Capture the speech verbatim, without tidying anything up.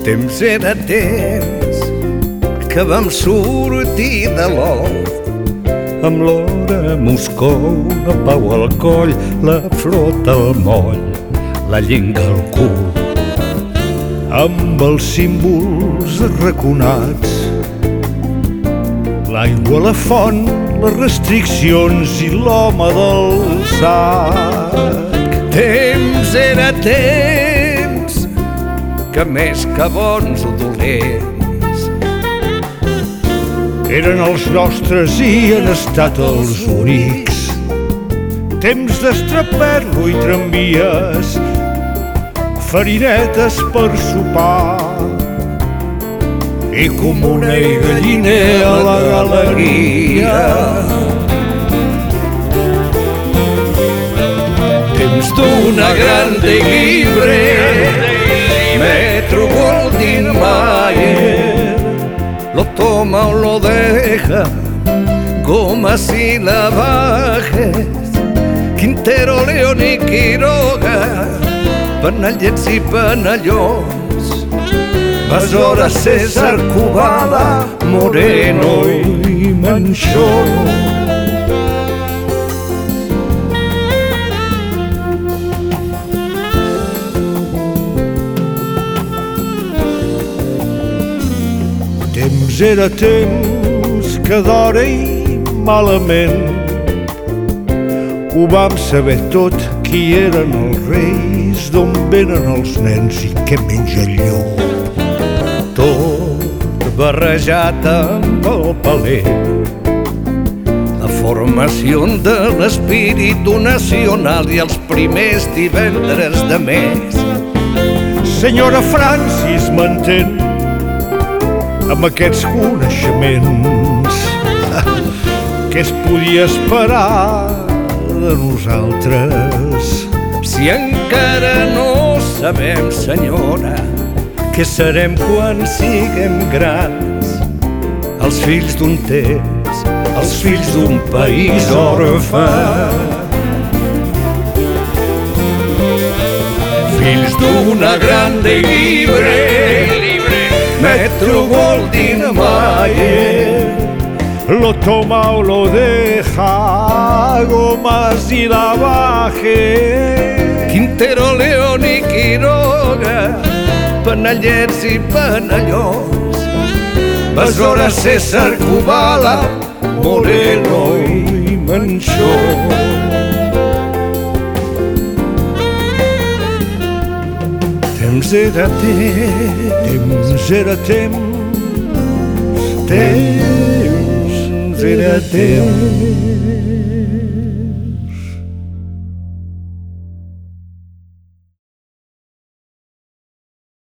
Temps era temps que vam sortir de l'ou, amb l'hora a Moscou, la pau al coll, la flota al moll, la llenga al cul, amb els símbols arraconats, l'aigua a la font, les restriccions i l'home del sac. Temps era temps que més que bons o dolents eren els nostres i han estat els únics. Temps d'estraperlo i tramvies, farinetes per sopar i comuna i galliner a la galeria. Temps d'una grande y libre Metro Goldwyn Mayer, lo toma o lo deja, gomas y navajes, Quintero, León y Quiroga, panallets i panallons, Besora, César, Kubala, Moreno i Manchón. Temps era temps que d'hora i malament ho vam saber tot, qui eren els reis, d'on venen els nens i què menja el llop. Tot barrejat amb el paler, la formació de l'espíritu nacional i els primers divendres de mes. Senyora Francis m'entén amb aquests coneixements. Què es podia esperar de nosaltres? Si encara no sabem, senyora, què serem quan siguem grans, els fills d'un temps, els fills d'un país orfe, fills d'una grande i libre Metro Goldwyn Mayer, lo toma o lo deja, gomas y navajes, Quintero, León y Quiroga, panallets i panallons, Besora, César, Kubala, Moreno i Manchón. Temps era temps, temps era temps, temps era temps.